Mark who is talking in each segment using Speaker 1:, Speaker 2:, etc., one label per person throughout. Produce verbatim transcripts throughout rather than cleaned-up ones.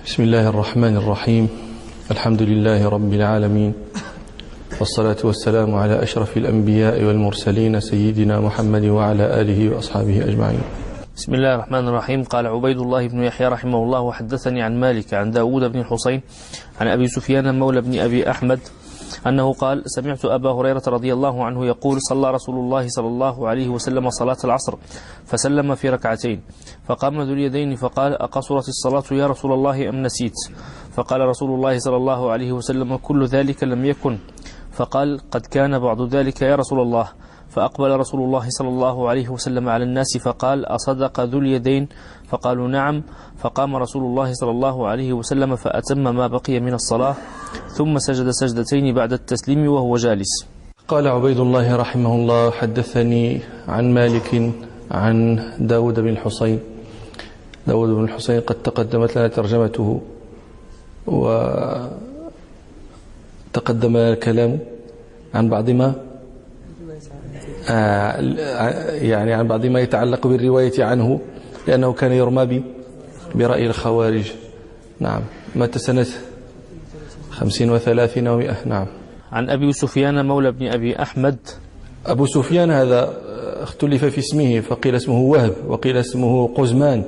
Speaker 1: بسم الله الرحمن الرحيم. الحمد لله رب العالمين، والصلاة والسلام على أشرف الأنبياء والمرسلين سيدنا محمد وعلى آله وأصحابه أجمعين.
Speaker 2: بسم الله الرحمن الرحيم. قال عبيد الله بن يحيى رحمه الله: وحدثني عن مالك عن داود بن الحصين عن أبي سفيان مولى بن أبي أحمد أنه قال: سمعت أبا هريرة رضي الله عنه يقول: صلى رسول الله صلى الله عليه وسلم صلاة العصر فسلم في ركعتين، فقام ذو اليدين فقال: أقصرت الصلاة يا رسول الله أم نسيت؟ فقال رسول الله صلى الله عليه وسلم: كل ذلك لم يكن. فقال: قد كان بعض ذلك يا رسول الله. فأقبل رسول الله صلى الله عليه وسلم على الناس فقال: أصدق ذو اليدين؟ فقالوا: نعم. فقام رسول الله صلى الله عليه وسلم فأتم ما بقي من الصلاة، ثم سجد سجدتين بعد التسليم وهو جالس.
Speaker 1: قال عبيد الله رحمه الله: حدثني عن مالك عن داود بن الحصين. داود بن الحصين قد تقدمت لنا ترجمته وتقدم الكلام عن بعض ما آه يعني عن بعض ما يتعلق بالرواية عنه، لأنه كان يرمى برأي الخوارج. نعم. مات سنة خمسين وثلاثين ومئة. نعم.
Speaker 2: عن أبي سفيان مولى بن أبي أحمد.
Speaker 1: أبو سفيان هذا اختلف في اسمه، فقيل اسمه وهب وقيل اسمه قزمان،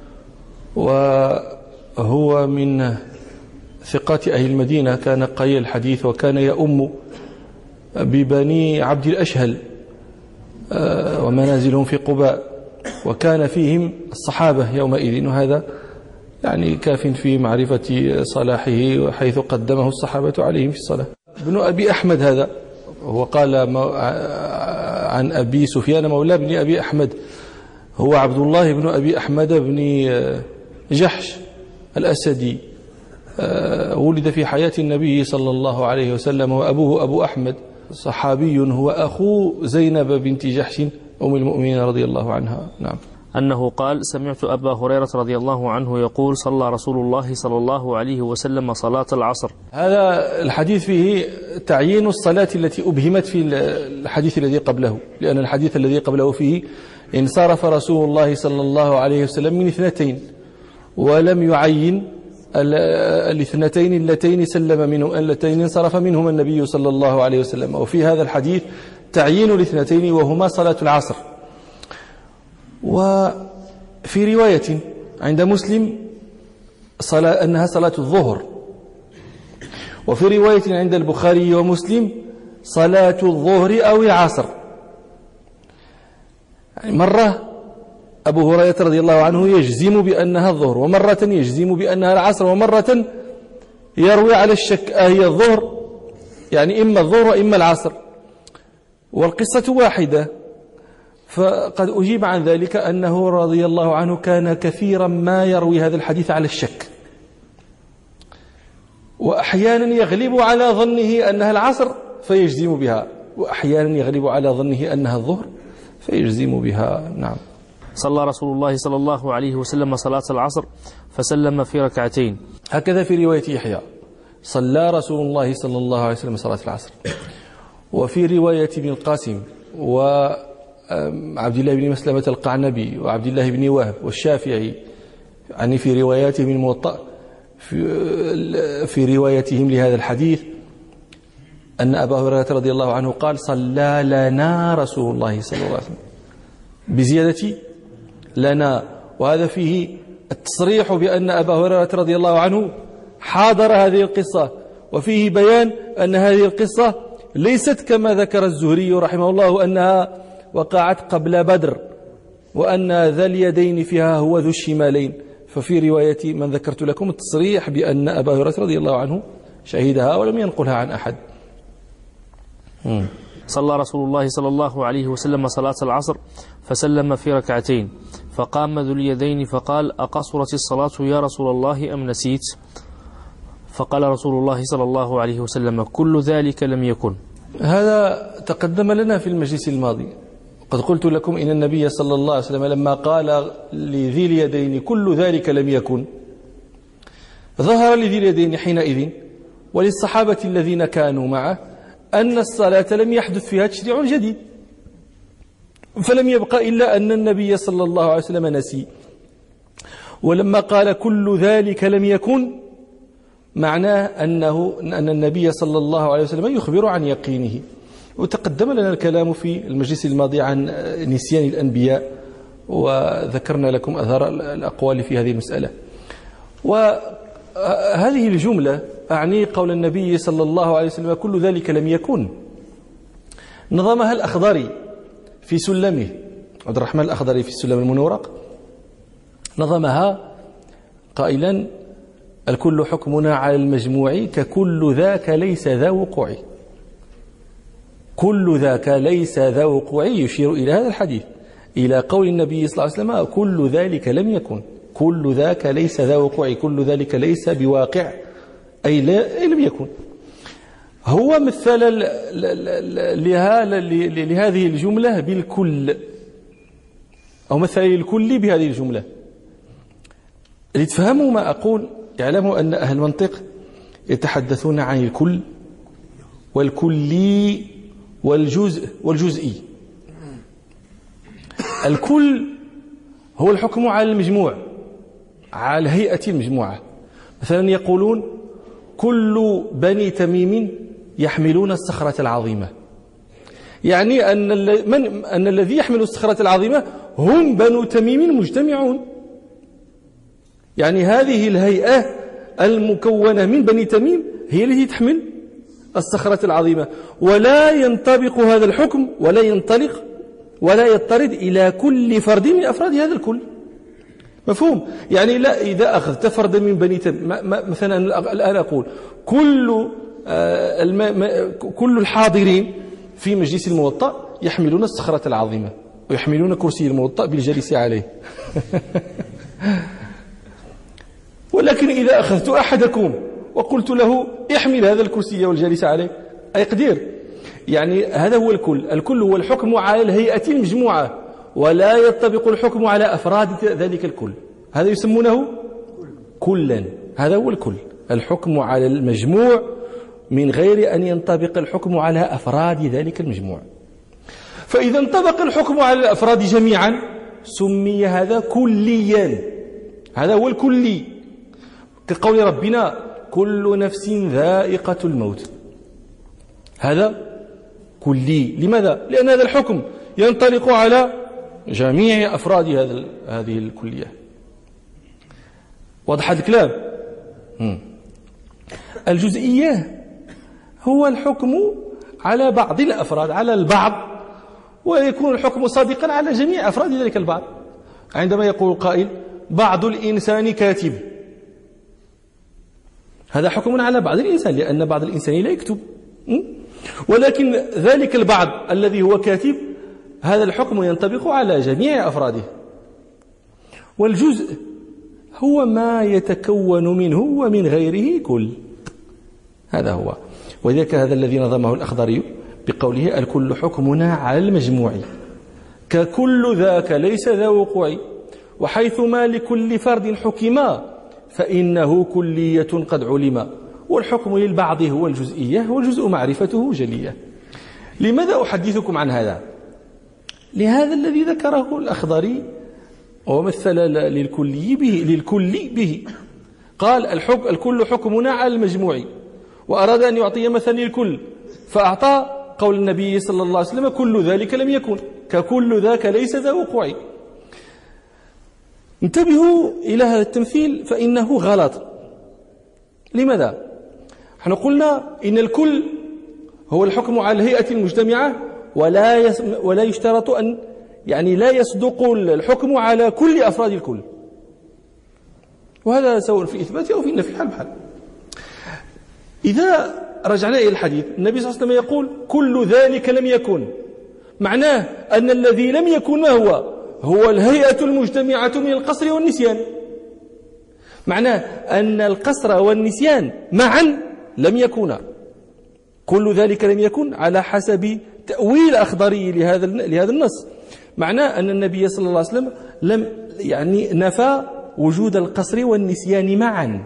Speaker 1: وهو من ثقات أهل المدينة، كان قليل الحديث وكان يؤم ببني عبد الأشهل ومنازلهم في قباء، وكان فيهم الصحابة يومئذ، وهذا يعني كاف في معرفة صلاحه حيث قدمه الصحابة عليهم في الصلاة. ابن أبي أحمد هذا هو قال عن أبي سفيان مولى بن أبي أحمد، هو عبد الله بن أبي أحمد بن جحش الأسدي، ولد في حياة النبي صلى الله عليه وسلم، وأبوه أبو أحمد صحابي، هو أخو زينب بنت جحش أم المؤمنين رضي الله عنها. نعم.
Speaker 2: أنه قال: سمعت أبا هريرة رضي الله عنه يقول: صلى رسول الله صلى الله عليه وسلم صلاة العصر.
Speaker 1: هذا الحديث فيه تعيين الصلاة التي أبهمت في الحديث الذي قبله، لأن الحديث الذي قبله فيه: انصرف رسول الله صلى الله عليه وسلم من اثنتين، ولم يعين الاثنتين اللتين سلم منهم اللتين انصرف منهما النبي صلى الله عليه وسلم. وفي هذا الحديث تعيين الاثنتين وهما صلاة العصر. وفي رواية عند مسلم صلاة أنها صلاة الظهر، وفي رواية عند البخاري ومسلم صلاة الظهر أو العصر. يعني مرة أبو هريرة رضي الله عنه يجزم بأنها الظهر، ومرة يجزم بأنها العصر، ومرة يروي على الشك أهي الظهر، يعني إما الظهر وإما العصر، والقصة واحدة. فقد أجيب عن ذلك أنه رضي الله عنه كان كثيرا ما يروي هذا الحديث على الشك، وأحيانا يغلب على ظنه أنها العصر فيجزم بها، وأحيانا يغلب على ظنه أنها الظهر فيجزم بها. نعم.
Speaker 2: صلى رسول الله صلى الله عليه وسلم صلاة العصر فسلم في ركعتين.
Speaker 1: هكذا في رواية يحيى: صلى رسول الله صلى الله عليه وسلم صلاة العصر. وفي رواية ابن القاسم وعبد الله بن مسلمة القعنبي وعبد الله بن وهب والشافعي، يعني في رواياتهم الموطأ في, في روايتهم لهذا الحديث أن أبا هريرة رضي الله عنه قال: صلى لنا رسول الله صلى الله عليه وسلم، بزيادة لنا. وهذا فيه التصريح بأن أبا هريرة رضي الله عنه حاضر هذه القصة، وفيه بيان أن هذه القصة ليست كما ذكر الزهري رحمه الله أنها وقعت قبل بدر، وأن ذا اليدين فيها هو ذو الشمالين. ففي رواية من ذكرت لكم التصريح بأن أبا هريرة رضي الله عنه شهدها ولم ينقلها عن أحد. م.
Speaker 2: صلى رسول الله صلى الله عليه وسلم صلاة العصر فسلم في ركعتين، فقام ذو اليدين فقال: أقصرت الصلاة يا رسول الله أم نسيت؟ فقال رسول الله صلى الله عليه وسلم: كل ذلك لم يكن.
Speaker 1: هذا تقدم لنا في المجلس الماضي. قد قلت لكم إن النبي صلى الله عليه وسلم لما قال لذي اليدين كل ذلك لم يكن، ظهر لذي اليدين حينئذ وللصحابة الذين كانوا معه أن الصلاة لم يحدث فيها تشريع جديد، فلم يبقى إلا أن النبي صلى الله عليه وسلم نسي. ولما قال كل ذلك لم يكن معناه أنه أن النبي صلى الله عليه وسلم يخبر عن يقينه. وتقدم لنا الكلام في المجلس الماضي عن نسيان الأنبياء، وذكرنا لكم أثار الأقوال في هذه المسألة. وهذه الجملة أعني قول النبي صلى الله عليه وسلم كل ذلك لم يكن، نظمها الأخضري في سلمه، عبد الرحمن الأخضري في السلم المنورق، نظمها قائلا الكل حكمنا على المجموع ككل ذاك ليس ذا وقوع. كل ذاك ليس ذا وقوع يشير إلى هذا الحديث، إلى قول النبي صلى الله عليه وسلم كل ذلك لم يكن، كل ذاك ليس ذا وقوع، كل ذلك ليس بواقع، أي لا لم يكن. هو مثل لهذه الجملة بالكل، أو مثل الكل بهذه الجملة. لتفهموا ما أقول اعلموا أن أهل المنطق يتحدثون عن الكل والكلي والجزء والجزئي. الكل هو الحكم على المجموع، على هيئة المجموعة. مثلا يقولون كل بني تميم يحملون الصخرة العظيمة، يعني أن, من أن الذي يحمل الصخرة العظيمة هم بنو تميم مجتمعون، يعني هذه الهيئة المكونة من بني تميم هي التي تحمل الصخرة العظيمة. ولا ينطبق هذا الحكم ولا ينطلق ولا يضطرد إلى كل فرد من أفراد هذا الكل. مفهوم؟ يعني لا، إذا أخذت فردا من بني تميم مثلا الآن أقول كل آه كل الحاضرين في مجلس الموطأ يحملون الصخرة العظيمة ويحملون كرسي الموطأ بالجالس عليه. ولكن إذا أخذت أحدكم وقلت له احمل هذا الكرسي والجالس عليه أيقدر؟ يعني هذا هو الكل. الكل هو الحكم على الهيئة المجموعة، ولا يطبق الحكم على أفراد ذلك الكل، هذا يسمونه كلا. هذا هو الكل، الحكم على المجموع من غير أن ينطبق الحكم على أفراد ذلك المجموع. فإذا انطبق الحكم على الأفراد جميعا سمي هذا كليا، هذا هو الكلي، كقول ربنا كل نفس ذائقة الموت، هذا كلي. لماذا؟ لأن هذا الحكم ينطلق على جميع أفراد هذا هذه الكلية. واضح هذا الكلام؟ الجزئية هو الحكم على بعض الأفراد، على البعض، ويكون الحكم صادقا على جميع أفراد ذلك البعض. عندما يقول قائل بعض الإنسان كاتب، هذا حكم على بعض الإنسان، لأن بعض الإنسان لا يكتب، ولكن ذلك البعض الذي هو كاتب هذا الحكم ينطبق على جميع أفراده. والجزء هو ما يتكون منه ومن غيره كل، هذا هو. وذلك هذا الذي نظمه الأخضري بقوله الكل حكمنا على المجموع ككل ذاك ليس ذا وقوع، وحيثما لكل فرد حكما فإنه كلية قد علم، والحكم للبعض هو الجزئية والجزء معرفته جلية. لماذا أحدثكم عن هذا؟ لهذا الذي ذكره الأخضري ومثل للكلي به للكل به، قال الحكم الكل حكمنا على المجموع، وأراد أن يعطي مثلا للكل فأعطى قول النبي صلى الله عليه وسلم كل ذلك لم يكن ككل ذاك ليس ذا وقوع. انتبهوا إلى هذا التمثيل فإنه غلط. لماذا؟ نحن قلنا إن الكل هو الحكم على الهيئة المجتمعة، ولا يس... ولا يشترط أن يعني لا يصدق الحكم على كل أفراد الكل، وهذا سواء في إثبات أو في النفي حال بحال. إذا رجعنا إلى الحديث النبي صلى الله عليه وسلم يقول كل ذلك لم يكن، معناه أن الذي لم يكن ما هو؟ هو الهيئة المجتمعة من القصر والنسيان. معناه أن القصر والنسيان معا لم يكونا. كل ذلك لم يكن على حسب تأويل أخضري لهذا لهذا النص، معناه أن النبي صلى الله عليه وسلم لم يعني نفى وجود القصر والنسيان معا،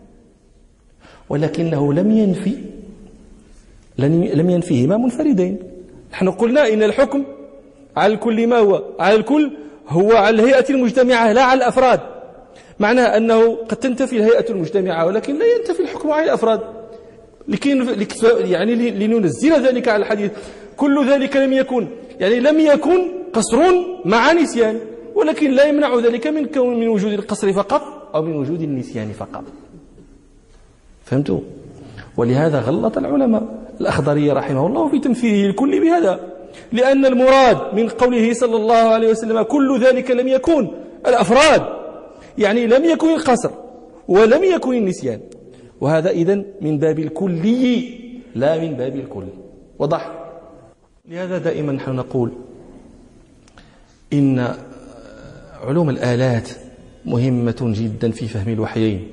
Speaker 1: ولكنه لم ينفي لم ينفيهما منفردين. نحن قلنا إن الحكم على الكل ما هو؟ على الكل هو على الهيئة المجتمعة لا على الأفراد. معناها أنه قد تنتفي الهيئة المجتمعة ولكن لا ينتفي الحكم على الأفراد، لكي يعني لننزل ذلك على الحديث. كل ذلك لم يكن يعني لم يكن قصر مع نسيان، ولكن لا يمنع ذلك من كون من وجود القصر فقط أو من وجود النسيان فقط. فهمتوا؟ ولهذا غلط العلماء الأخضري رحمه الله في تمثيله الكلي بهذا، لأن المراد من قوله صلى الله عليه وسلم كل ذلك لم يكن الأفراد، يعني لم يكن القصر ولم يكن النسيان، وهذا إذن من باب الكلي لا من باب الكل. وضح؟ لهذا دائما نحن نقول إن علوم الآلات مهمة جدا في فهم الوحيين،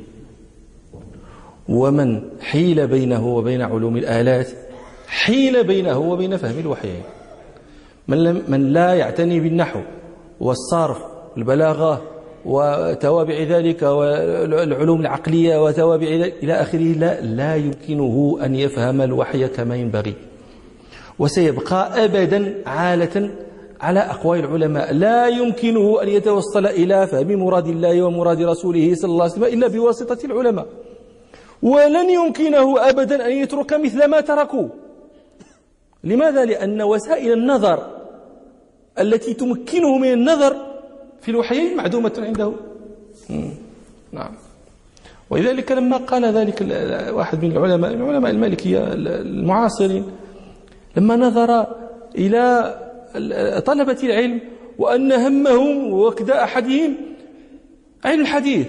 Speaker 1: ومن حيل بينه وبين علوم الآلات حيل بينه وبين فهم الوحيين. من, لم من لا يعتني بالنحو والصرف والبلاغة وتوابع ذلك والعلوم العقلية وتوابع ذلك إلى آخره لا, لا يمكنه أن يفهم الوحي كما ينبغي، وسيبقى أبدا عالة على أقوال العلماء، لا يمكنه أن يتوصل إلى فهم مراد الله ومراد رسوله صلى الله عليه وسلم إلا بواسطة العلماء، ولن يمكنه أبدا أن يترك مثل ما تركوا. لماذا؟ لأن وسائل النظر التي تمكنه من النظر في الوحيين معدومة عنده. نعم. ولذلك لما قال ذلك واحد من العلماء من علماء المالكية المعاصرين، لما نظر إلى طلبة العلم وأن همهم وكذا أحدهم علم الحديث،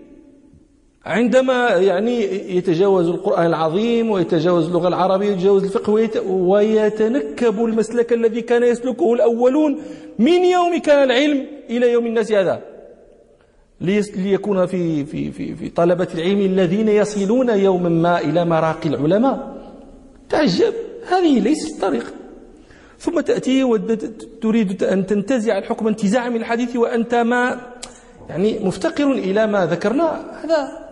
Speaker 1: عندما يعني يتجاوز القرآن العظيم ويتجاوز اللغة العربية ويتجاوز الفقه ويتنكب المسلك الذي كان يسلكه الأولون من يوم كان العلم إلى يوم الناس هذا، ليكون في في في في طلبة العلم الذين يصلون يوما ما إلى مراقي العلماء. تعجب، هذه ليست الطريقة. ثم تأتي وتريد أن تنتزع الحكم انتزاعا من الحديث وأنت ما يعني مفتقر إلى ما ذكرنا هذا.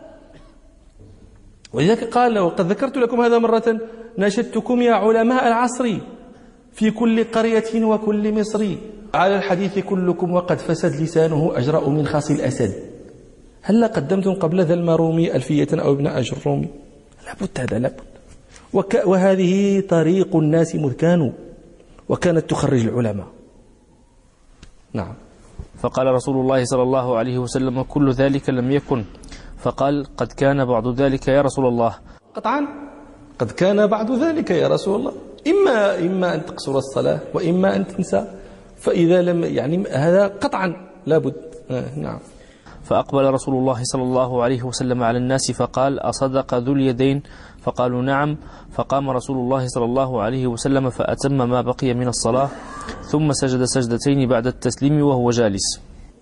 Speaker 1: ولذلك قال: وقد ذكرت لكم هذا مرة، ناشدتكم يا علماء العصر في كل قرية وكل مصر على الحديث كلكم وقد فسد لسانه أجرأ من خاص الأسد. هل قدمتم قبل ذا المرومي ألفية أو ابن أجرومي؟ لابد، هذا لابد. وهذه طريق الناس مذ كانوا، وكانت تخرج العلماء. نعم.
Speaker 2: فقال رسول الله صلى الله عليه وسلم: كل ذلك لم يكن. فقال: قد كان بعض ذلك يا رسول الله.
Speaker 1: قطعا قد كان بعض ذلك يا رسول الله، إما إما أن تقصر الصلاة وإما أن تنسى، فإذا لم يعني هذا قطعا لابد. آه نعم.
Speaker 2: فأقبل رسول الله صلى الله عليه وسلم على الناس فقال: أصدق ذو اليدين؟ فقالوا: نعم. فقام رسول الله صلى الله عليه وسلم فأتم ما بقي من الصلاة، ثم سجد سجدتين بعد التسليم وهو جالس.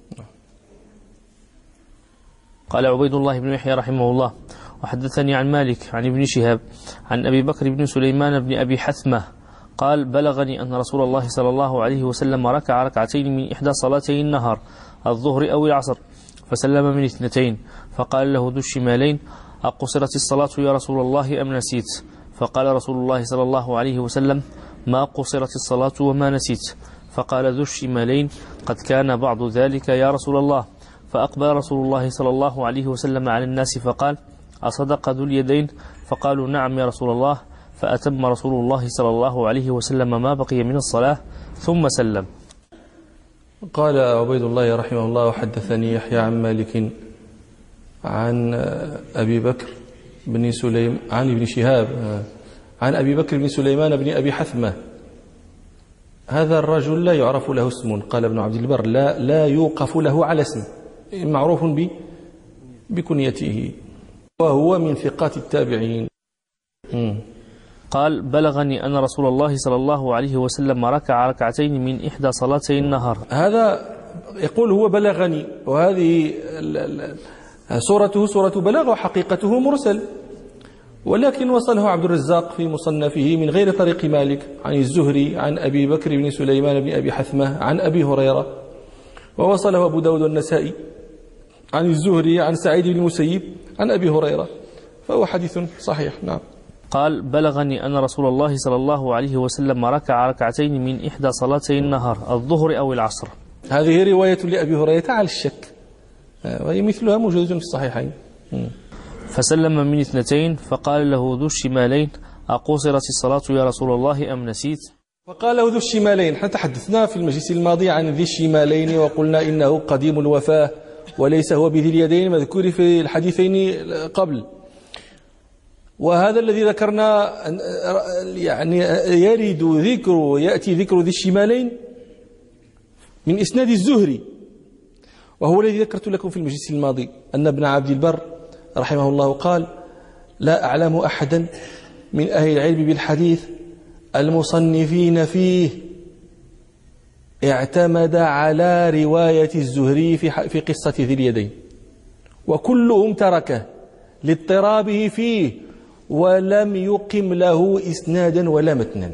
Speaker 2: قال عبيد الله بن يحيى رحمه الله: وحدثني عن مالك عن ابن شهاب عن أبي بكر بن سليمان بن أبي حثمة قال: بلغني أن رسول الله صلى الله عليه وسلم ركع ركعتين من إحدى صلاتي النهار الظهر أو العصر، فسلم من اثنتين، فقال له ذو الشمالين: أقصرت الصلاة يا رسول الله أم نسيت؟ فقال رسول الله صلى الله عليه وسلم: ما قصرت الصلاة وما نسيت. فقال ذو الشمالين: قد كان بعض ذلك يا رسول الله. فأقبل رسول الله صلى الله عليه وسلم على الناس فقال: أصدق ذو اليدين؟ فقالوا: نعم يا رسول الله. فأتم رسول الله صلى الله عليه وسلم ما بقي من الصلاة ثم سلم.
Speaker 1: قال عبيد الله رحمه الله: وحدثني يحيى عن مالك عن أبي بكر بن سليم عن ابن شهاب عن أبي بكر بن سليمان بن أبي حثمة. هذا الرجل لا يعرف له اسم، قال ابن عبد البر: لا لا يوقف له على اسم، معروف بكنيته، وهو من ثقات التابعين. م.
Speaker 2: قال: بلغني أن رسول الله صلى الله عليه وسلم ركع ركعتين من إحدى صلاتي النهار.
Speaker 1: هذا يقول هو بلغني، وهذه صورته صورة بلاغ وحقيقته مرسل، ولكن وصله عبد الرزاق في مصنفه من غير طريق مالك عن الزهري عن أبي بكر بن سليمان بن أبي حثمة عن أبي هريرة، ووصله أبو داود والنسائي عن الزهري عن سعيد بن المسيب عن أبي هريرة، فهو حديث صحيح. نعم.
Speaker 2: قال: بلغني أن رسول الله صلى الله عليه وسلم ركع ركعتين من إحدى صلاتي النهار الظهر أو العصر.
Speaker 1: هذه رواية لأبي هريرة على الشك، وهي مثلها موجودة في الصحيحين.
Speaker 2: فسلم من اثنتين فقال له ذو الشمالين أقصرت الصلاة يا رسول الله أم نسيت؟
Speaker 1: فقال له ذو الشمالين. احنا تحدثنا في المجلس الماضي عن ذي الشمالين وقلنا إنه قديم الوفاة وليس هو بذي اليدين مذكور في الحديثين قبل. وهذا الذي ذكرنا يعني يرد ذكر يأتي ذكر ذي الشمالين من إسناد الزهري، وهو الذي ذكرت لكم في المجلس الماضي أن ابن عبد البر رحمه الله قال: لا أعلم أحدا من أهل العلم بالحديث المصنفين فيه اعتمد على رواية الزهري في في قصة ذي اليدين، وكلهم تركه لاضطرابه فيه ولم يقم له إسنادا ولا متنا.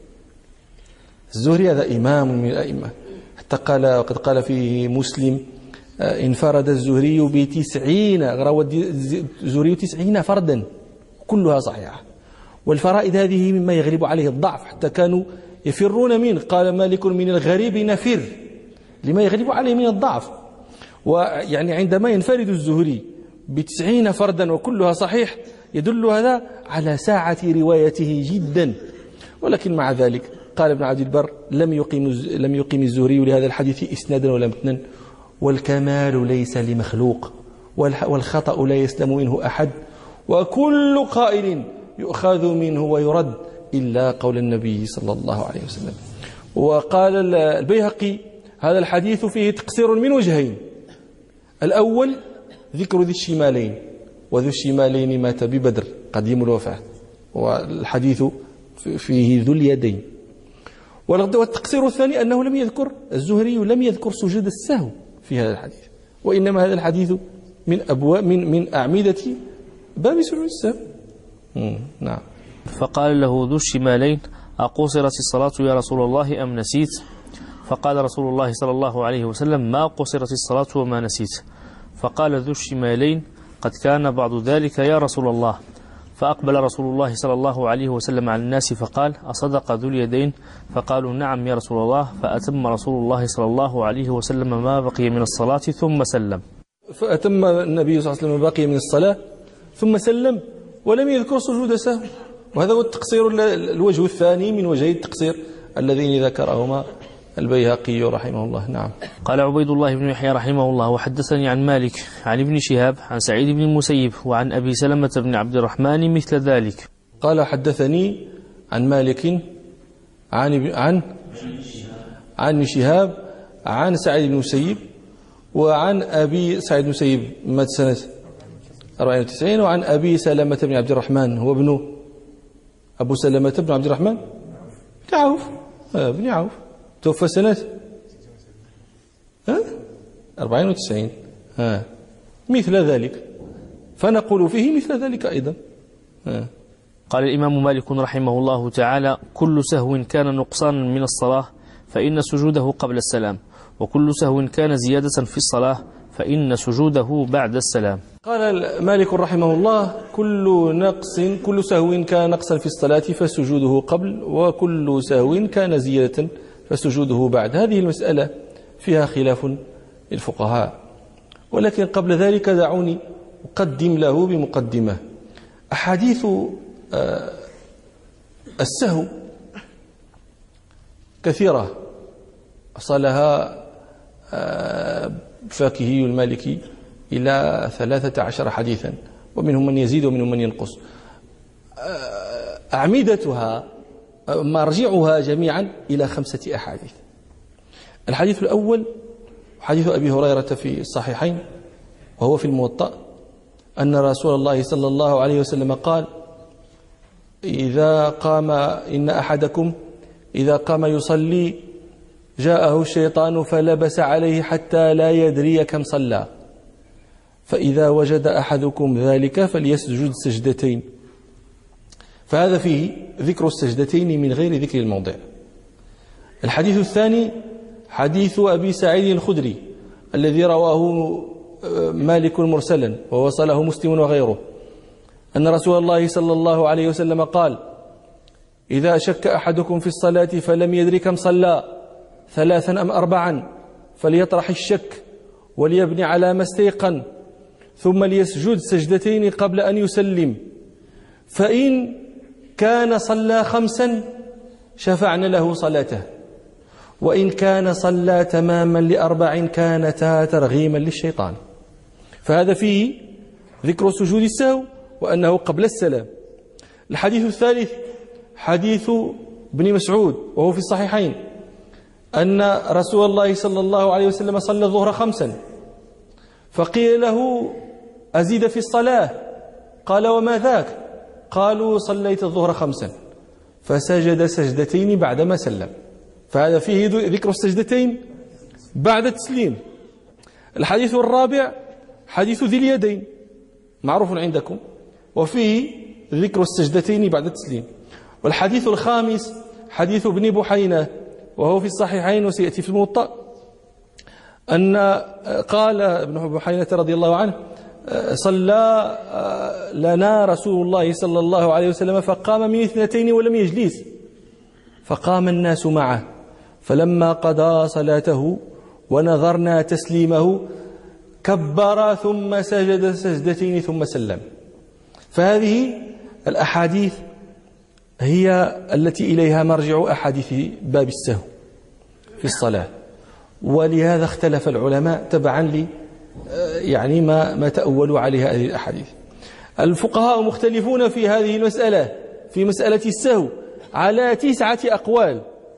Speaker 1: الزهري هذا إمام من الأئمة، حتى قال وقد قال فيه مسلم: انفرد الزهري بتسعين روى الزهري تسعين فردا كلها صحيحة. والفرائد هذه مما يغلب عليه الضعف، حتى كانوا يفرون منه. قال مالك: من الغريب نفر، لما يغلب عليه من الضعف. ويعني عندما ينفرد الزهري بتسعين فردا وكلها صحيح يدل هذا على ساعة روايته جدا. ولكن مع ذلك قال ابن عبد البر: لم يقيم لم يقيم الزهري لهذا الحديث إسنادا ولا متنا، والكمال ليس لمخلوق، والخطأ لا يسلم منه أحد، وكل قائل يؤخذ منه ويرد إلا قول النبي صلى الله عليه وسلم. وقال البيهقي: هذا الحديث فيه تقصير من وجهين: الأول ذكر ذي الشمالين، وذو الشمالين مات ببدر قديم الوفاة، والحديث فيه ذو اليدين. والتقصير الثاني أنه لم يذكر الزهري لم يذكر سجود السهو في هذا الحديث، وإنما هذا الحديث من أبواب من من أعمدة باب سجود السهو. نعم.
Speaker 2: فقال له ذو الشمالين: أقصرت الصلاة يا رسول الله أم نسيت؟ فقال رسول الله صلى الله عليه وسلم: ما قصرت الصلاة وما نسيت. فقال ذو الشمالين: قد كان بعض ذلك يا رسول الله. فأقبل رسول الله صلى الله عليه وسلم على الناس فقال: أصدق ذو اليدين؟ فقالوا: نعم يا رسول الله. فأتم رسول الله صلى الله عليه وسلم ما بقي من الصلاة ثم سلم.
Speaker 1: فأتم النبي صلى الله عليه وسلم ما بقي من الصلاة ثم سلم ولم يذكر سجود سهو. وهذا هو التقصير الوجه الثاني من وجهي التقصير اللذين ذكرهما البيهقي رحمه الله. نعم.
Speaker 2: قال عبيد الله بن يحيى رحمه الله: وحدثني عن مالك عن ابن شهاب عن سعيد بن المسيب وعن أبي سلمة بن عبد الرحمن مثل ذلك.
Speaker 1: قال: حدثني عن مالك عن عن عن شهاب عن سعيد بن المسيب وعن أبي سعيد بن المسيب مات سنة أربعين وتسعين، وعن أبي سلمة بن عبد الرحمن هو ابنه أبو سلمة بن عبد الرحمن بن عوف بن عوف توفى سنة أربعين وتسعين ها مثل ذلك، فنقول فيه مثل ذلك أيضا. ها.
Speaker 2: قال الإمام مالك رحمه الله تعالى: كل سهو كان نقصانا من الصلاة فإن سجوده قبل السلام، وكل سهو كان زيادة في الصلاة فإن سجوده بعد السلام.
Speaker 1: قال مالك رحمه الله: كل نقص كل سهو كان نقصا في الصلاة فسجوده قبل، وكل سهو كان زيادة فسجوده بعد. هذه المسألة فيها خلاف الفقهاء، ولكن قبل ذلك دعوني أقدم له بمقدمة. أحاديث السهو كثيرة أصلها فاكهي المالكي إلى ثلاثة عشر حديثا، ومنهم من يزيد ومنهم من ينقص. أعمدتها مرجعها جميعا إلى خمسة أحاديث. الحديث الأول حديث أبي هريرة في الصحيحين وهو في الموطأ أن رسول الله صلى الله عليه وسلم قال: إذا قام إن أحدكم إذا قام يصلي جاءه الشيطان فلبس عليه حتى لا يدري كم صلى، فإذا وجد أحدكم ذلك فليسجد سجدتين. فهذا فيه ذكر السجدتين من غير ذكر الموضع. الحديث الثاني حديث أبي سعيد الخدري الذي رواه مالك مرسلا ووصله مسلم وغيره، أن رسول الله صلى الله عليه وسلم قال: إذا شك أحدكم في الصلاة فلم يدري كم صلى ثلاثا أم أربعا فليطرح الشك وليبني على ما استيقن ثم ليسجد سجدتين قبل أن يسلم، فإن كان صلى خمسا شفعنا له صلاته، وإن كان صلى تماما لأربع كانتا ترغيما للشيطان. فهذا فيه ذكر سجود السهو وأنه قبل السلام. الحديث الثالث حديث ابن مسعود وهو في الصحيحين أن رسول الله صلى الله عليه وسلم صلى الظهر خمسا، فقيل له أزيد في الصلاة؟ قال وما ذاك؟ قالوا صليت الظهر خمسا، فسجد سجدتين بعدما سلم. فهذا فيه ذكر السجدتين بعد التسليم. الحديث الرابع حديث ذي اليدين معروف عندكم، وفيه ذكر السجدتين بعد التسليم. والحديث الخامس حديث ابن بحينة وهو في الصحيحين وسيأتي في الموطأ، أن قال ابن بحينة رضي الله عنه صلى لنا رسول الله صلى الله عليه وسلم فقام من اثنتين ولم يجلس، فقام الناس معه، فلما قضى صلاته ونظرنا تسليمه كبر ثم سجد سجدتين ثم سلم. فهذه الأحاديث هي التي إليها مرجع أحاديث باب السهو في الصلاة، ولهذا اختلف العلماء تبعا لي يعني ما ما تأولوا عليها هذه الأحاديث. الفقهاء مختلفون في هذه المسألة، في مسألة السهو، على تسعة أقوال.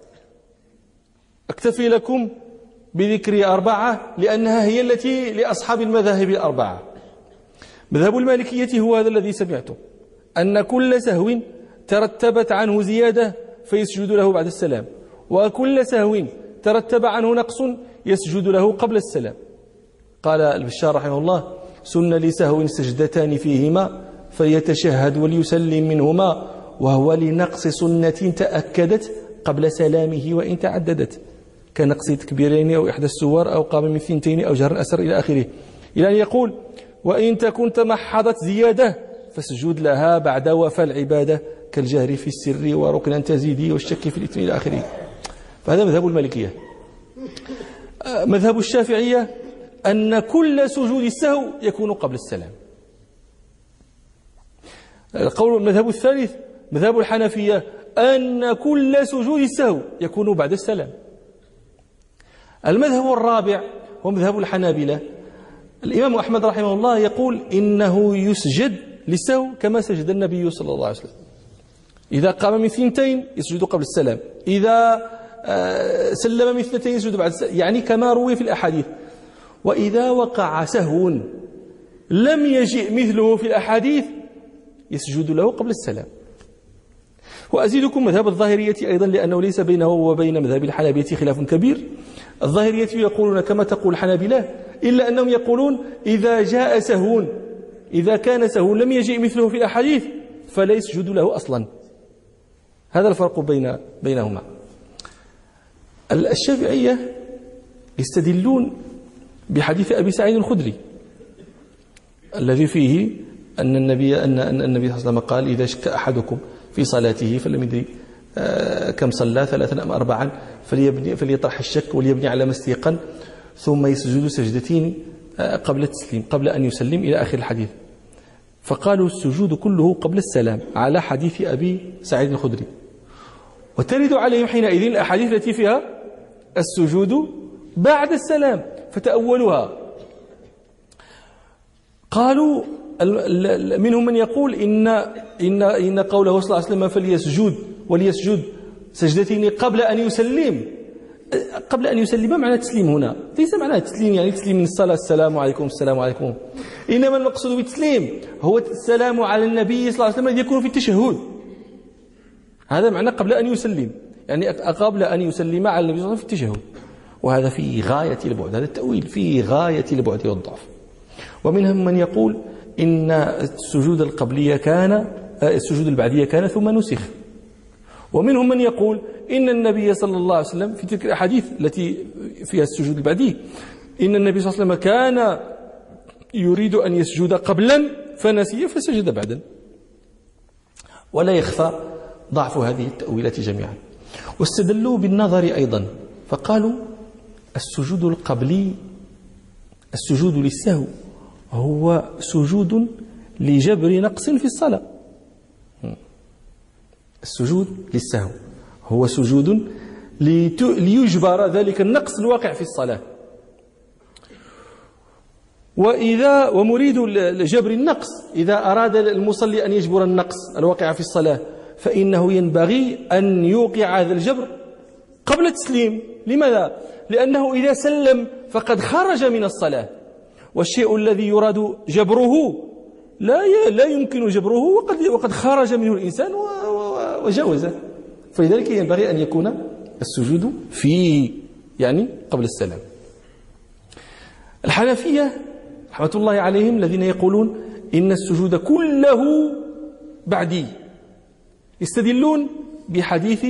Speaker 1: أكتفي لكم بذكر أربعة لأنها هي التي لأصحاب المذاهب الأربعة. مذهب المالكية هو هذا الذي سمعته، أن كل سهو ترتبت عنه زيادة فيسجد له بعد السلام، وكل سهو ترتب عنه نقص يسجد له قبل السلام. قال البشار رحمه الله سن لسهو سجدتان فيهما فيتشهد وليسلم منهما، وهو لنقص سنة تأكدت قبل سلامه وإن تعددت، كنقص تكبيرين أو إحدى السور أو قام من ثنتين أو جهر أسر إلى آخره، إلى أن يقول وإن تكن تمحضت زيادة فسجود لها بعد وفى العبادة كالجهر في السر وركنا تزيدي والشك في الإثم إلى آخره. فهذا مذهب المالكية. مذهب الشافعية أن كل سجود السهو يكون قبل السلام. القول المذهب الثالث مذهب الحنفية أن كل سجود السهو يكون بعد السلام. المذهب الرابع هو مذهب الحنابلة. الإمام أحمد رحمه الله يقول إنه يسجد للسهو كما سجد النبي صلى الله عليه وسلم، إذا قام من ثنتين يسجد قبل السلام، إذا سلم من اثنتين يسجد بعد السلام، يعني كما روي في الأحاديث. وإذا وقع سهو لم يجئ مثله في الأحاديث يسجد له قبل السلام. وأزيدكم مذهب الظاهرية أيضا لأنه ليس بينه وبين مذهب الحنابلة خلاف كبير. الظاهرية يقولون كما تقول الحنابلة، إلا أنهم يقولون إذا جاء سهو، إذا كان سهو لم يجئ مثله في الأحاديث فلا يسجد له أصلا. هذا الفرق بين بينهما. الشافعية يستدلون بحديث أبي سعيد الخدري الذي فيه أن النبي أن النبي صلى الله عليه وسلم قال إذا شك أحدكم في صلاته فلم يدري كم صلى ثلاثا أم أربعا فليبني فليطرح الشك وليبني على ما استيقن ثم يسجد سجدتين قبل التسليم قبل أن يسلم إلى آخر الحديث. فقالوا السجود كله قبل السلام على حديث أبي سعيد الخدري، وترد عليهم حينئذ الأحاديث التي فيها السجود بعد السلام فتأولها. قالوا منهم من يقول إن إن إن قوله صلى الله عليه وسلم فليسجد وليسجد سجدتين قبل أن يسلم، قبل أن يسلم معنى تسليم هنا ليس معنى تسليم يعني تسليم من الصلاة السلام عليكم السلام عليكم، إنما المقصود بالتسليم هو السلام على النبي صلى الله عليه وسلم الذي يكون في التشهد، هذا معنى قبل أن يسلم، يعني قبل أن يسلم على النبي صلى الله عليه وسلم في التشهد. وهذا في غاية البعد، هذا التأويل في غاية البعد والضعف. ومنهم من يقول إن السجود القبلية كان السجود البعدية كان ثم نسخ. ومنهم من يقول إن النبي صلى الله عليه وسلم في تلك الأحاديث التي فيها السجود البعدي إن النبي صلى الله عليه وسلم كان يريد أن يسجد قبلا فنسي فسجد بعدا. ولا يخفى ضعف هذه التأويلات جميعا. واستدلوا بالنظر أيضا فقالوا السجود القبلي السجود للسهو هو سجود لجبر نقص في الصلاة. السجود للسهو هو سجود ليجبر ذلك النقص الواقع في الصلاة. وإذا ومريد جبر النقص إذا أراد المصلي أن يجبر النقص الواقع في الصلاة فإنه ينبغي أن يوقع هذا الجبر قبل التسليم. لماذا؟ لأنه إذا سلم فقد خرج من الصلاة، والشيء الذي يراد جبره لا لا يمكن جبره وقد وقد خرج منه الإنسان وجاوزه، فلذلك ينبغي أن يكون السجود فيه يعني قبل السلام. الحنفية رحمة الله عليهم الذين يقولون إن السجود كله بعدي يستدلون بحديث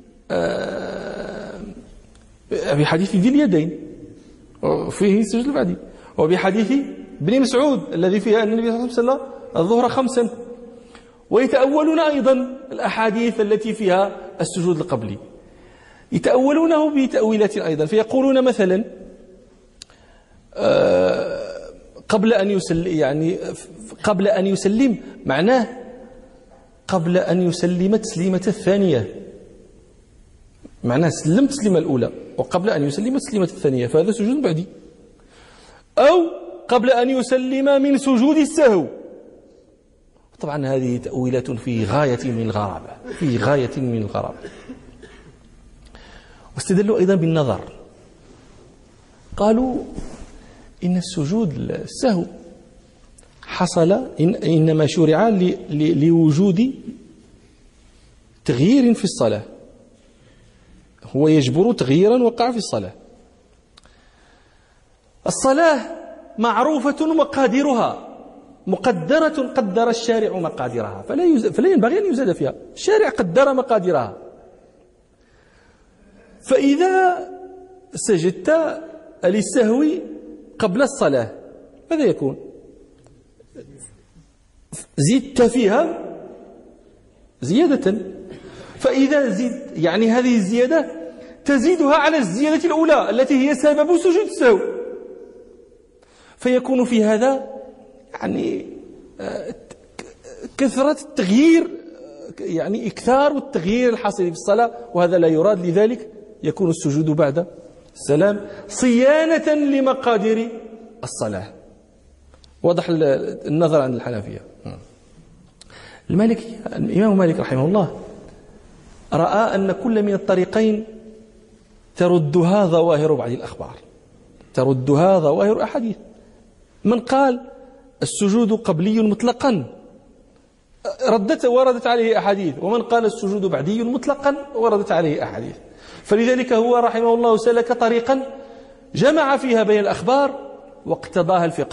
Speaker 1: آه بحديث ذي اليدين فيه السجود البعدي، وبحديث ابن مسعود الذي فيها أن النبي صلى الله عليه وسلم صلى الظهر خمسا، ويتأولون أيضا الأحاديث التي فيها السجود القبلي، يتأولونه بتأويلات أيضا، فيقولون مثلا آه قبل أن يسلم، يعني قبل أن يسلم معناه قبل أن يسلم تسليمة الثانية، معناه سلم تسليمة الأولى وقبل أن يسلم تسليمة الثانية، فهذا سجود بعدي. أو قبل أن يسلم من سجود السهو. طبعا هذه تأويلات في غاية من الغرابة في غاية من الغرابة. واستدلوا أيضا بالنظر، قالوا إن السجود السهو حصل إن إنما شرع لوجود تغيير في الصلاة، هو يجبر تغييرا وقع في الصلاة. الصلاة معروفة مقاديرها مقدرة، قدر الشارع مقاديرها فلا يز... فلا ينبغي أن يزاد فيها، الشارع قدر مقاديرها. فإذا سجدت للسهو قبل الصلاة ماذا يكون؟ زدت فيها زيادة، فإذا زد يعني هذه الزيادة تزيدها على الزيادة الأولى التي هي سبب سجود السهو، فيكون في هذا يعني كثرة التغيير، يعني إكثار التغيير الحاصل في الصلاة، وهذا لا يراد، لذلك يكون السجود بعد السلام صيانة لمقادير الصلاة. واضح النظر عند الحنفية. المالكي الإمام مالك رحمه الله رأى أن كل من الطريقين تردها ظواهر بعض الأخبار، تردها ظواهر أحاديث. من قال السجود قبلي مطلقا ردت وردت عليه أحاديث، ومن قال السجود بعدي مطلقا وردت عليه أحاديث. فلذلك هو رحمه الله سلك طريقا جمع فيها بين الأخبار واقتضاها الفقه،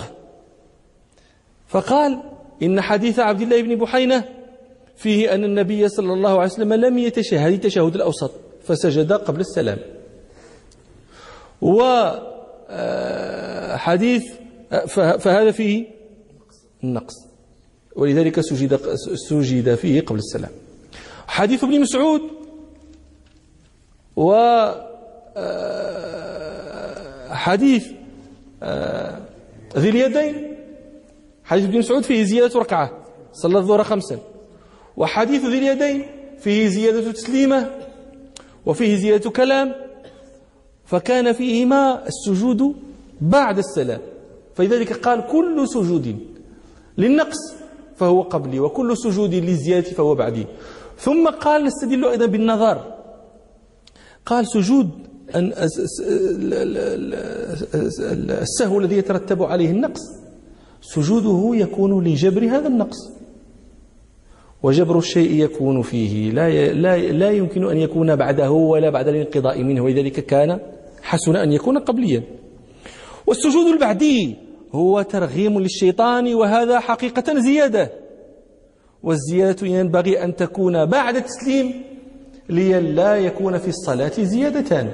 Speaker 1: فقال إن حديث عبد الله بن بحينة فيه أن النبي صلى الله عليه وسلم لم يتشهد التشهد الأوسط فسجد قبل السلام، وحديث فهذا فيه النقص ولذلك سجد سجد فيه قبل السلام. حديث ابن مسعود وحديث ذي اليدين، حديث ابن مسعود فيه زيادة ركعة صلى الظهر خمسا، وحديث ذي اليدين فيه زيادة تسليمة وفيه زيادة كلام، فكان فيهما السجود بعد السلام، فلذلك قال كل سجود للنقص فهو قبلي وكل سجود للزيادة فهو بعدي. ثم قال نستدل أيضا بالنظر، قال سجود السهو الذي يترتب عليه النقص سجوده يكون لجبر هذا النقص، وجبر الشيء يكون فيه لا لا لا يمكن أن يكون بعده ولا بعد الانقضاء منه، ولذلك كان حسن أن يكون قبليا. والسجود البعدي هو ترغيم للشيطان، وهذا حقيقة زيادة، والزيادة ينبغي أن تكون بعد التسليم لئلا يكون في الصلاة زيادتان.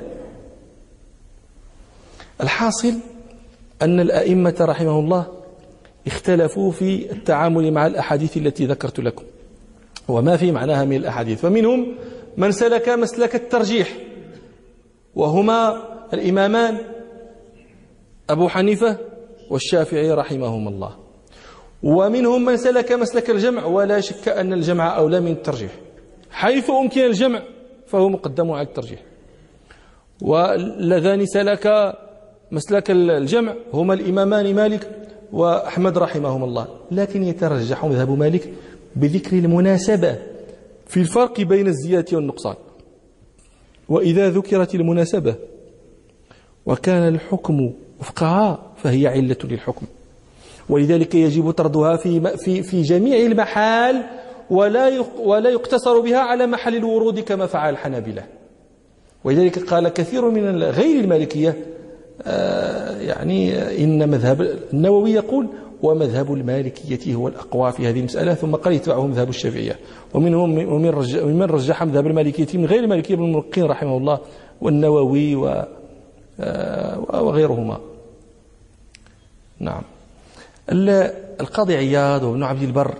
Speaker 1: الحاصل أن الأئمة رحمه الله اختلفوا في التعامل مع الأحاديث التي ذكرت لكم وما في معناها من الأحاديث، فمنهم من سلك مسلك الترجيح، وهما الإمامان أبو حنيفة والشافعي رحمهم الله. ومنهم من سلك مسلك الجمع، ولا شك أن الجمع أولى من الترجيح، حيث أمكن الجمع فهو مقدم على الترجيح. واللذان سلك مسلك الجمع هما الإمامان مالك وأحمد رحمهم الله، لكن يترجح مذهب مالك بذكر المناسبة في الفرق بين الزيادة والنقصان. وإذا ذكرت المناسبة وكان الحكم وفقها فهي علة للحكم، ولذلك يجب طردها في في في جميع المحال، ولا ولا يقتصر بها على محل الورود كما فعل الحنابلة. ولذلك قال كثير من غير المالكية آه يعني إن مذهب النووي يقول ومذهب المالكية هو الأقوى في هذه المسألة، ثم قال يتبعه مذهب الشافعية. ومنهم ومن رجح, ومن رجح مذهب المالكية من غير المالكية ابن الملقين رحمه الله والنووي و آه وغيرهما. نعم. القاضي عياض وابن عبد البر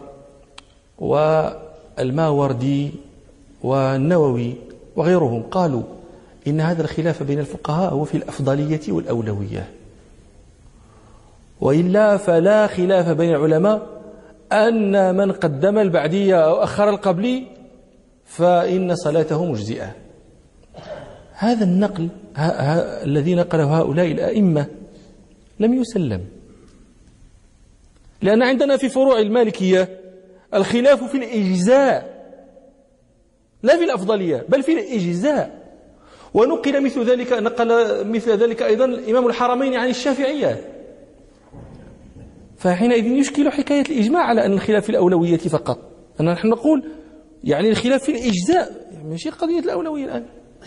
Speaker 1: والماوردي والنووي وغيرهم قالوا إن هذا الخلاف بين الفقهاء هو في الأفضلية والأولوية، وإلا فلا خلاف بين العلماء أن من قدم البعدية أو أخر القبلي فإن صلاته مجزئة. هذا النقل الذي نقله هؤلاء الأئمة لم يسلم، لأن عندنا في فروع المالكية الخلاف في الإجزاء لا في الأفضلية بل في الإجزاء. ونقل مثل ذلك نقل مثل ذلك أيضا الإمام الحرمين عن الشافعية، فحينئذ يشكل حكاية الإجماع على أن الخلاف في الأولوية فقط. أن نحن نقول يعني الخلاف في الإجزاء ماشي قضية الأولوية الآن.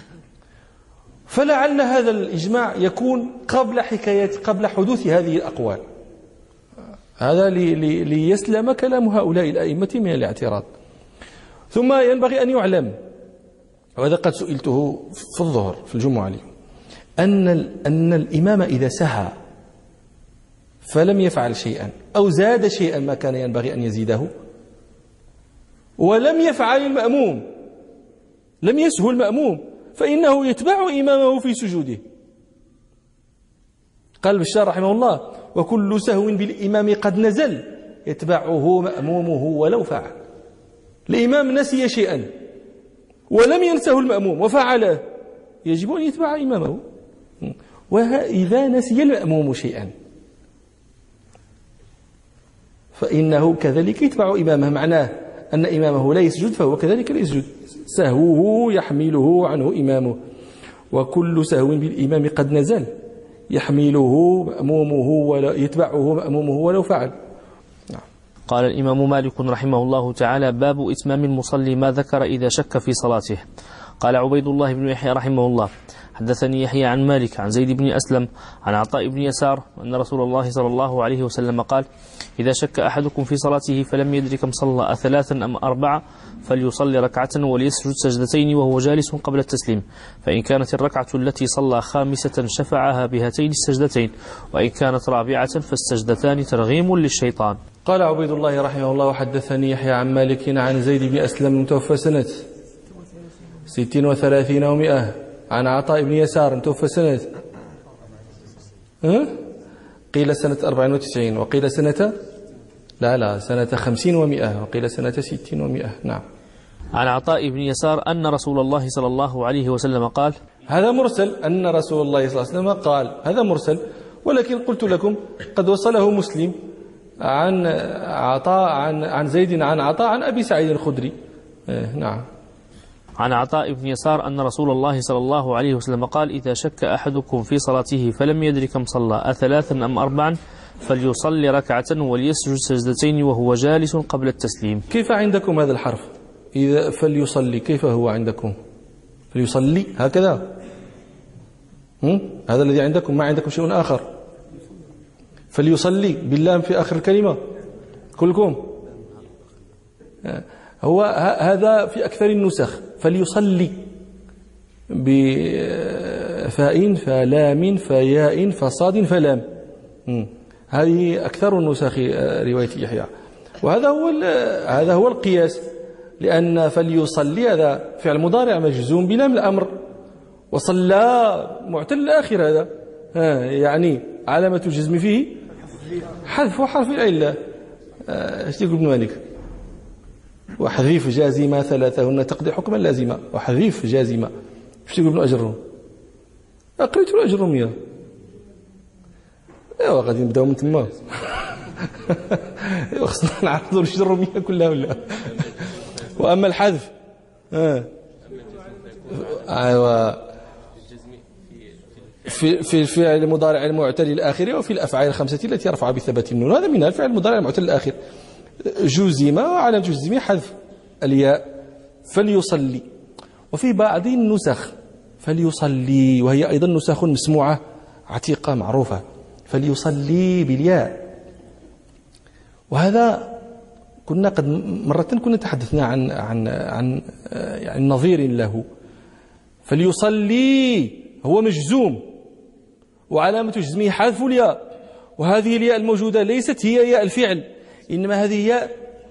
Speaker 1: فلعل هذا الإجماع يكون قبل حكاية قبل حدوث هذه الأقوال. هذا لي لي ليسلم كلام هؤلاء الأئمة من الاعتراض. ثم ينبغي أن يعلم، وهذا قد سئلته في الظهر في الجمعة اليوم، أن أن الإمام إذا سهى فلم يفعل شيئا أو زاد شيئا ما كان ينبغي أن يزيده، ولم يفعل المأموم لم يسهو المأموم، فإنه يتبع إمامه في سجوده. قال بشار رحمه الله وكل سهو بالإمام قد نزل يتبعه مأمومه ولو فعل. الإمام نسي شيئا ولم ينسه المأموم وفعله، يجب أن يتبع إمامه. وإذا نسي المأموم شيئا فإنه كذلك يتبع إمامه، معناه أن إمامه لا يسجد فهو كذلك لا يسجد، سهوه يحمله عنه إمامه. وكل سهو بالإمام قد نزل يحمله مأمومه ولا يتبعه مأمومه ولو فعل. نعم.
Speaker 2: قال الإمام مالك رحمه الله تعالى: باب إتمام المصلي ما ذكر إذا شك في صلاته. قال عبيد الله بن يحيى رحمه الله: حدثني يحيى عن مالك عن زيد بن أسلم عن عطاء بن يسار أن رسول الله صلى الله عليه وسلم قال: إذا شك أحدكم في صلاته فلم يدرك كم صلى أثلاثا أم أربعة فليصلي ركعة وليسجد سجدتين وهو جالس قبل التسليم، فإن كانت الركعة التي صلى خامسة شفعها بهاتين السجدتين، وإن كانت رابعة فالسجدتان ترغيم للشيطان.
Speaker 1: قال عبيد الله رحمه الله: حدثني يحيى عن مالك عن زيد بن أسلم متوفى سنة ست وثلاثين ومئة عن عطاء بن يسار متوفى سنة أه؟ قيل سنة أربع وتسعين وقيل سنة لا لا سنة خمسين ومئة وقيل سنة ستين ومئة. نعم.
Speaker 2: عن عطاء بن يسار أن رسول الله صلى الله عليه وسلم قال.
Speaker 1: هذا مرسل، أن رسول الله صلى الله عليه وسلم قال، هذا مرسل، ولكن قلت لكم قد وصله مسلم عن عطاء عن عن زيد عن عطاء عن أبي سعيد الخدري. نعم.
Speaker 2: عن عطاء بن يسار أن رسول الله صلى الله عليه وسلم قال: إذا شك أحدكم في صلاته فلم يدرك كم صلى أثلاثا أم أربعا فليصلي ركعة وليسجد سجدتين وهو جالس قبل التسليم.
Speaker 1: كيف عندكم هذا الحرف؟ إذا فليصلي كيف هو عندكم؟ فليصلي هكذا؟ هم؟ هذا الذي عندكم، ما عندكم شيء آخر. فليصلي باللام في آخر الكلمة كلكم. هو هذا في أكثر النسخ فليصلي بفاء فلام فياء فصاد فلام. هذه أكثر النسخ رواية يحيى، وهذا هو هذا هو القياس، لأن فليصلي هذا فعل مضارع مجزوم بلام الأمر، وصلى معتل الآخر، هذا يعني علامة الجزم فيه حذف حرف العلة. ايش يقول ابن مالك؟ وحذيف جازمة ثلاثهن تقضي حكما لازما. وحذيف جازمة. ايش يقول ابن أجرم؟ قريت الأجرمية. ايوا غادي نبداو من تما. ايوا خصنا نعرضوا الأجرمية كلها ولا. وأما الحذف اه ايوا في في الفعل المضارع المعتل الآخر وفي الأفعال الخمسة التي رفع بثبات النون. هذا منها الفعل المضارع المعتل الآخر. جزم وعلى جزم حذف الياء فليصلي. وفي بعض النسخ فليصلي وهي أيضا نسخ مسموعة عتيقة معروفة. فليصلي بالياء. وهذا كنا قد مرة كنا تحدثنا عن عن عن يعني نظير له. فليصلي هو مجزوم وعلامة جزمه حذف الياء. وهذه الياء الموجودة ليست هي ياء الفعل، إنما هذه ياء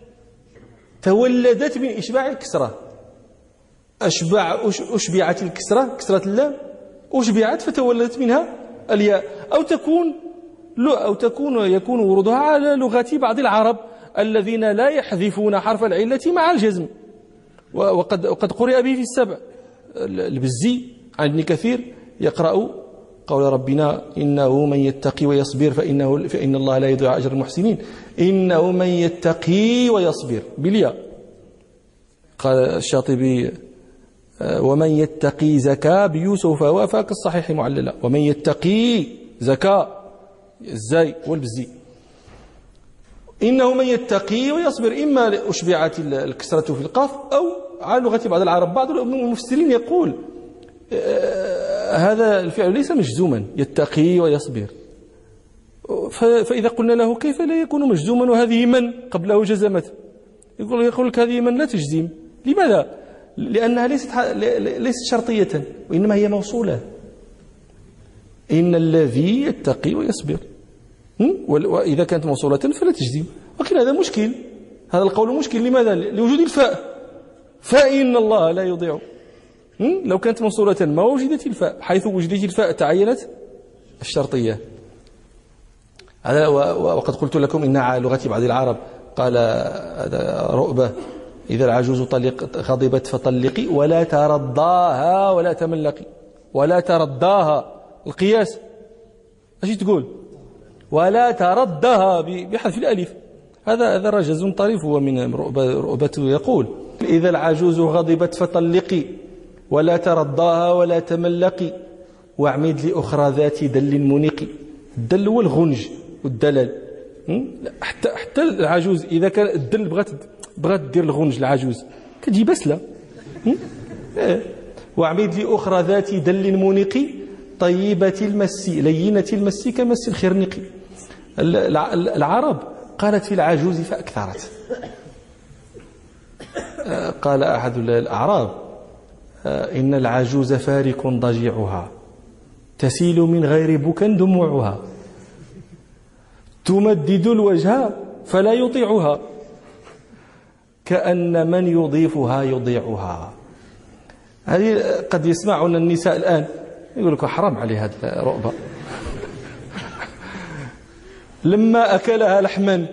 Speaker 1: تولدت من إشباع الكسرة. أشبع أشبعت الكسرة كسرة اللام أشبعت فتولدت منها الياء. أو تكون أو تكون يكون ورودها على لغة بعض العرب الذين لا يحذفون حرف العلة مع الجزم. وقد وقد قرئ به في السبع. البزي عن ابن كثير يقرأ قول ربنا إنه من يتقي ويصبر فإنه فإن الله لا يضيع أجر المحسنين. إنه من يتقي ويصبر بالياء. قال الشاطبي ومن يتقي زكاة بيوسف فهو فاك الصحيح معللا. ومن يتقي زكاة الزاي والبزي. إنه من يتقي ويصبر إما أشبعت الكسرة في القاف أو على لغة بعض العرب. بعض المفسرين يقول هذا الفعل ليس مجزوما يتقي ويصبر. فإذا قلنا له كيف لا يكون مجزوما وهذه من قبله جزمت؟ يقول يقول لك هذه من لا تجزم. لماذا؟ لأنها ليست ليست شرطية وإنما هي موصولة. إن الذي يتقي ويصبر. وإذا كانت موصولة فلا تجزم. ولكن هذا مشكل. هذا القول مشكل. لماذا؟ لوجود الفاء. فإن الله لا يضيع. لو كانت موصولة ما وجدت الفاء. حيث وجدت الفاء تعينت الشرطية. هذا وقد قلت لكم إن على لغة بعض العرب قال رؤبة إذا العجوز طلق غضبت فطلقي ولا ترضاها ولا تملقي. ولا ترضاها القياس ايش تقول؟ ولا تردها بحذف الألف. هذا هذا رجز طريف. هو من رؤبة يقول إذا العجوز غضبت فطلقي ولا ترضاها ولا تملقي واعمد لأخرى ذات دل منقي. الدل هو الغنج والدلل. حتى حتى العجوز إذا كان الدل بغات بغات دير الغنج العجوز كتجي بسلة. واعمد لأخرى ذات دل منقي طيبة المس لينة المس كمس الخرنق. العرب قالت في العجوز فأكثرت. قال أحد الأعراب إن العجوز فارك ضجيعها تسيل من غير بكى دموعها تمدد الوجه فلا يطيعها كأن من يضيفها يضيعها. هذه قد يسمعون النساء الآن يقول لك حرام عليه هذا الرؤبة. لما أكلها لحما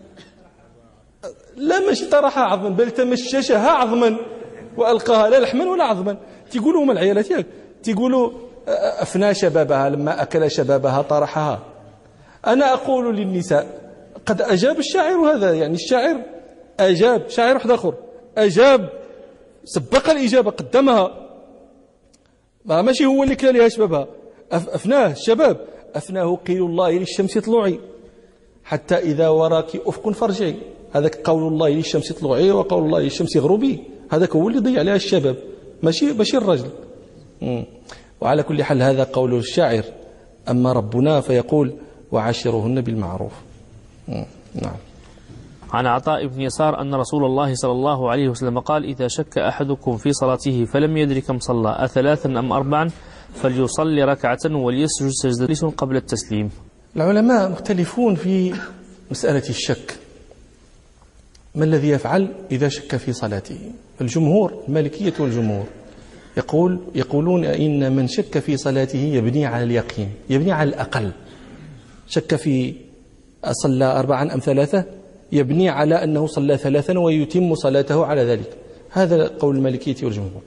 Speaker 1: لا ماشي طرحها عظما بل تمششها عظما وألقاها لا لحما ولا عظما. تقولوا هم العيالات ياك تقولوا أفنى شبابها لما أكل شبابها طرحها. أنا أقول للنساء قد أجاب الشاعر هذا. يعني الشاعر أجاب شاعر واحد آخر أجاب سبق الإجابة قدمها. ما ماشي هو اللي كان لها شبابها. أفناه الشباب أفناه قيل الله للشمس طلوعي حتى إذا وراك أفق فرجعي. هذاك قول الله للشمس طلوعي وقول الله للشمس غروبي. هذاك هو اللي ضيع عليها الشباب ماشي ماشي الرجل. مم. وعلى كل حال هذا قول الشاعر. أما ربنا فيقول وعاشرهن بالمعروف. مم. نعم.
Speaker 2: عن عطاء بن يسار أن رسول الله صلى الله عليه وسلم قال إذا شك أحدكم في صلاته فلم يدرك كم صلى أثلاثا أم أربعا فليصلي ركعة وليسجد سجدة قبل التسليم.
Speaker 1: العلماء مختلفون في مسألة الشك. ما الذي يفعل إذا شك في صلاته؟ الجمهور المالكية والجمهور يقول يقولون إن من شك في صلاته يبني على اليقين يبني على الأقل. شك في صلى أربعا أم ثلاثة يبني على أنه صلى ثلاثا ويتم صلاته على ذلك. هذا قول المالكية والجمهور.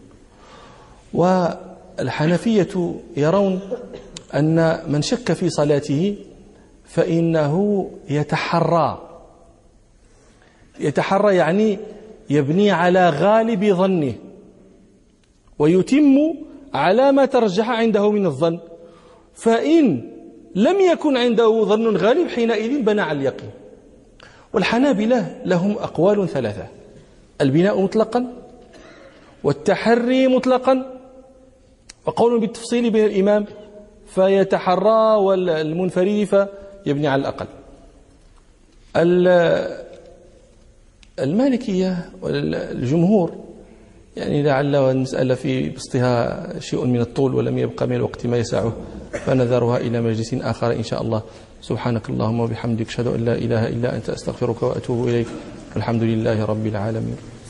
Speaker 1: والحنفية يرون أن من شك في صلاته فإنه يتحرى يتحرى يعني يبني على غالب ظنه ويتم على ما ترجح عنده من الظن، فإن لم يكن عنده ظن غالب حينئذ بنى على اليقين. والحنابلة لهم أقوال ثلاثة: البناء مطلقا، والتحري مطلقا، وقول بالتفصيل بين الإمام فيتحرى والمنفرد فيبني على الأقل. المالكية والجمهور يعني لعل المسألة في بسطها شيء من الطول ولم يبقى من الوقت ما يسعه، فنذرها إلى مجلس آخر إن شاء الله. سبحانك اللهم وبحمدك أشهد أن لا إله إلا أنت أستغفرك وأتوب إليك. الحمد لله رب العالمين.